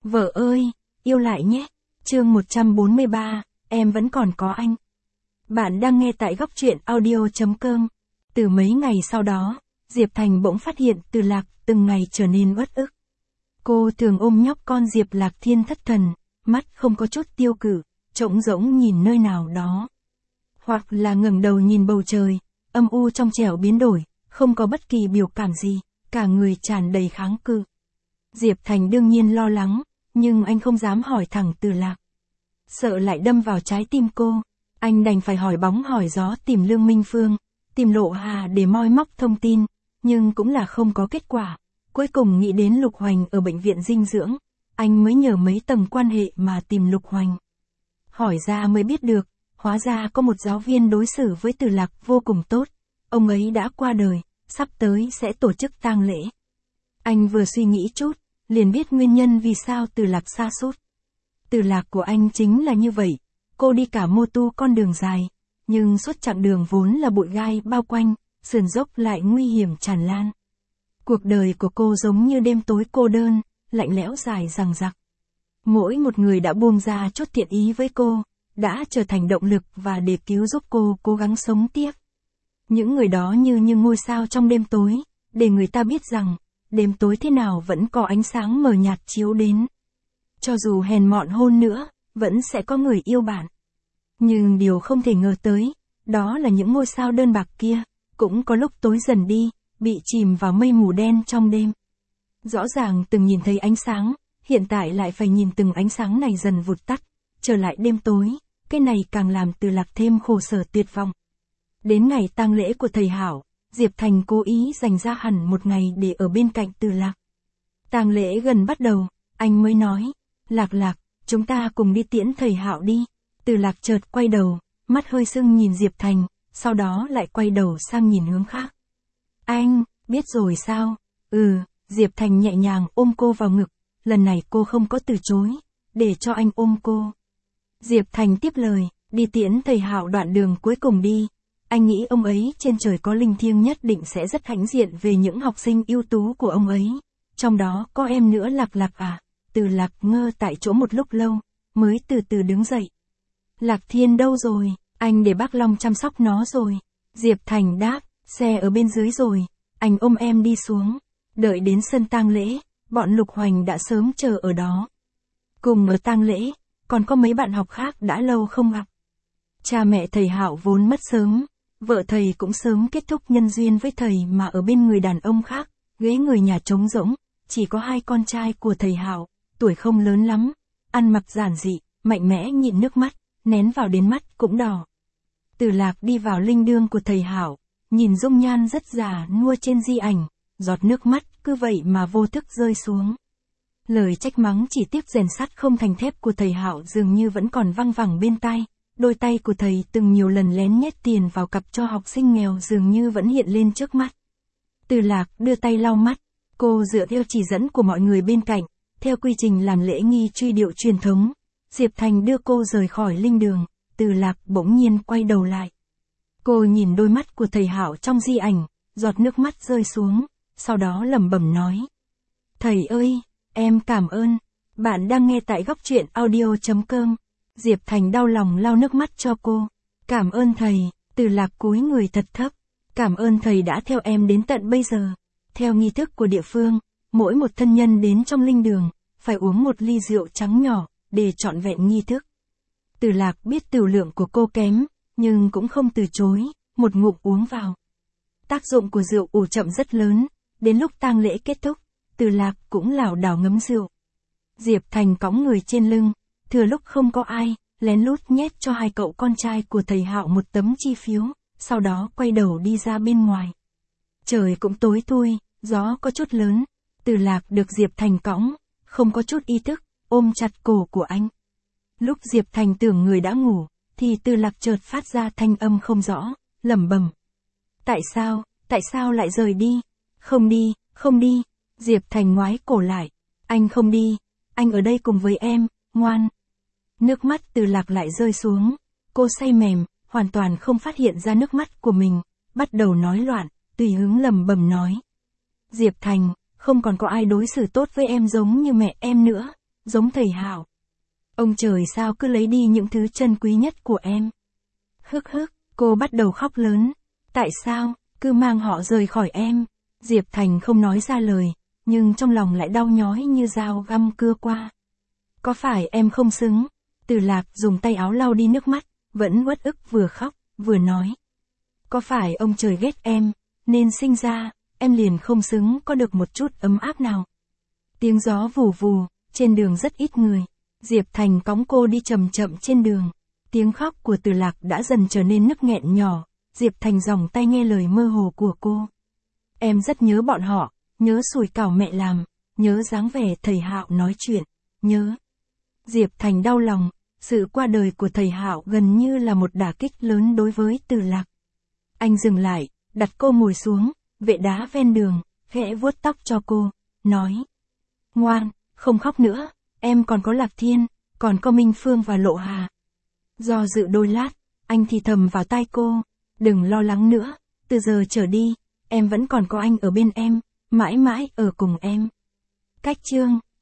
Vợ ơi, yêu lại nhé. Chương 143, em vẫn còn có anh. Bạn đang nghe tại góc truyện audio.com. Từ mấy ngày sau đó, Diệp Thành bỗng phát hiện Từ Lạc từng ngày trở nên uất ức. Cô thường ôm nhóc con Diệp Lạc Thiên thất thần, mắt không có chút tiêu cự, trống rỗng nhìn nơi nào đó. Hoặc là ngẩng đầu nhìn bầu trời, âm u trong trẻo biến đổi, không có bất kỳ biểu cảm gì, cả người tràn đầy kháng cự. Diệp Thành đương nhiên lo lắng, nhưng anh không dám hỏi thẳng Từ Lạc. Sợ lại đâm vào trái tim cô, anh đành phải hỏi bóng hỏi gió tìm Lương Minh Phương, tìm Lộ Hà để moi móc thông tin, nhưng cũng là không có kết quả. Cuối cùng nghĩ đến Lục Hoành ở bệnh viện dinh dưỡng, anh mới nhờ mấy tầng quan hệ mà tìm Lục Hoành. Hỏi ra mới biết được, hóa ra có một giáo viên đối xử với Từ Lạc vô cùng tốt, ông ấy đã qua đời, sắp tới sẽ tổ chức tang lễ. Anh vừa suy nghĩ chút, liền biết nguyên nhân vì sao Từ Lạc sa sút. Từ Lạc của anh chính là như vậy, cô đi cả mô tu con đường dài, nhưng suốt chặng đường vốn là bụi gai bao quanh, sườn dốc lại nguy hiểm tràn lan. Cuộc đời của cô giống như đêm tối cô đơn, lạnh lẽo dài dằng dặc. Mỗi một người đã buông ra chút thiện ý với cô, đã trở thành động lực và để cứu giúp cô cố gắng sống tiếp. Những người đó như ngôi sao trong đêm tối, để người ta biết rằng, đêm tối thế nào vẫn có ánh sáng mờ nhạt chiếu đến. Cho dù hèn mọn hơn nữa, vẫn sẽ có người yêu bạn. Nhưng điều không thể ngờ tới, đó là những ngôi sao đơn bạc kia, cũng có lúc tối dần đi, bị chìm vào mây mù đen trong đêm. Rõ ràng từng nhìn thấy ánh sáng, hiện tại lại phải nhìn từng ánh sáng này dần vụt tắt, trở lại đêm tối, cái này càng làm Từ Lạc thêm khổ sở tuyệt vọng. Đến ngày tang lễ của thầy Hảo, Diệp Thành cố ý dành ra hẳn một ngày để ở bên cạnh Từ Lạc. Tang lễ gần bắt đầu, anh mới nói, Lạc, chúng ta cùng đi tiễn thầy Hạo đi. Từ Lạc chợt quay đầu, mắt hơi sưng nhìn Diệp Thành, sau đó lại quay đầu sang nhìn hướng khác. Anh, biết rồi sao? Diệp Thành nhẹ nhàng ôm cô vào ngực, lần này cô không có từ chối, để cho anh ôm cô. Diệp Thành tiếp lời, đi tiễn thầy Hạo đoạn đường cuối cùng đi. Anh nghĩ ông ấy trên trời có linh thiêng nhất định sẽ rất hãnh diện về những học sinh ưu tú của ông ấy. Trong đó có em nữa Lạc à. Từ Lạc ngơ tại chỗ một lúc lâu, mới từ từ đứng dậy. Lạc Thiên đâu rồi? Anh để bác Long chăm sóc nó rồi. Diệp Thành đáp, xe ở bên dưới rồi, anh ôm em đi xuống. Đợi đến sân tang lễ, bọn Lục Hoành đã sớm chờ ở đó. Cùng ở tang lễ, còn có mấy bạn học khác đã lâu không gặp. Cha mẹ thầy Hạo vốn mất sớm, vợ thầy cũng sớm kết thúc nhân duyên với thầy mà ở bên người đàn ông khác, ghế người nhà trống rỗng, chỉ có hai con trai của thầy Hạo, tuổi không lớn lắm, ăn mặc giản dị, mạnh mẽ nhịn nước mắt, nén vào đến mắt cũng đỏ. Từ Lạc đi vào linh đương của thầy Hảo, nhìn dung nhan rất già nua trên di ảnh, giọt nước mắt cứ vậy mà vô thức rơi xuống. Lời trách mắng chỉ tiếc rèn sắt không thành thép của thầy Hảo dường như vẫn còn văng vẳng bên tai, đôi tay của thầy từng nhiều lần lén nhét tiền vào cặp cho học sinh nghèo dường như vẫn hiện lên trước mắt. Từ Lạc đưa tay lau mắt, cô dựa theo chỉ dẫn của mọi người bên cạnh, theo quy trình làm lễ nghi truy điệu truyền thống. Diệp Thành đưa cô rời khỏi linh đường, Từ Lạc bỗng nhiên quay đầu lại. Cô nhìn đôi mắt của thầy Hảo trong di ảnh, giọt nước mắt rơi xuống, sau đó lẩm bẩm nói. Thầy ơi, em cảm ơn. Bạn đang nghe tại góc truyện audio.com. Diệp Thành đau lòng lau nước mắt cho cô. Cảm ơn thầy. Từ Lạc cúi người thật thấp. Cảm ơn thầy đã theo em đến tận bây giờ. Theo nghi thức của địa phương, mỗi một thân nhân đến trong linh đường, phải uống một ly rượu trắng nhỏ, để trọn vẹn nghi thức. Từ Lạc biết tửu lượng của cô kém, nhưng cũng không từ chối, một ngụm uống vào. Tác dụng của rượu ủ chậm rất lớn, đến lúc tang lễ kết thúc, Từ Lạc cũng lảo đảo ngấm rượu. Diệp Thành cõng người trên lưng, thừa lúc không có ai, lén lút nhét cho hai cậu con trai của thầy Hạo một tấm chi phiếu, sau đó quay đầu đi ra bên ngoài. Trời cũng tối thui, gió có chút lớn, Từ Lạc được Diệp Thành cõng, không có chút ý thức, ôm chặt cổ của anh. Lúc Diệp Thành tưởng người đã ngủ, thì Từ Lạc chợt phát ra thanh âm không rõ, lẩm bẩm. Tại sao lại rời đi? Không đi, Diệp Thành ngoái cổ lại. Anh không đi, anh ở đây cùng với em, ngoan. Nước mắt Từ Lạc lại rơi xuống, cô say mềm, hoàn toàn không phát hiện ra nước mắt của mình, bắt đầu nói loạn, tùy hứng lẩm bẩm nói. Diệp Thành, không còn có ai đối xử tốt với em giống như mẹ em nữa. giống thầy Hạo. Ông trời sao cứ lấy đi những thứ chân quý nhất của em. Hức hức, cô bắt đầu khóc lớn. Tại sao, cứ mang họ rời khỏi em? Diệp Thành không nói ra lời, nhưng trong lòng lại đau nhói như dao găm cưa qua. Có phải em không xứng? Từ Lạc dùng tay áo lau đi nước mắt, vẫn uất ức vừa khóc, vừa nói. Có phải ông trời ghét em, nên sinh ra, em liền không xứng có được một chút ấm áp nào? Tiếng gió vù vù, trên đường rất ít người. Diệp Thành cõng cô đi chậm chậm trên đường. Tiếng khóc của Từ Lạc đã dần trở nên nức nghẹn nhỏ. Diệp Thành giòng tay nghe lời mơ hồ của cô. Em rất nhớ bọn họ, nhớ sủi cảo mẹ làm, nhớ dáng vẻ thầy Hạo nói chuyện, nhớ. Diệp Thành đau lòng, sự qua đời của thầy Hạo gần như là một đả kích lớn đối với Từ Lạc. Anh dừng lại, đặt cô ngồi xuống, vệ đá ven đường, khẽ vuốt tóc cho cô, nói. Ngoan, không khóc nữa, em còn có Lạc Thiên, còn có Minh Phương và Lộ Hà. Do dự đôi lát, anh thì thầm vào tai cô, đừng lo lắng nữa, từ giờ trở đi, em vẫn còn có anh ở bên em, mãi mãi ở cùng em. Cách chương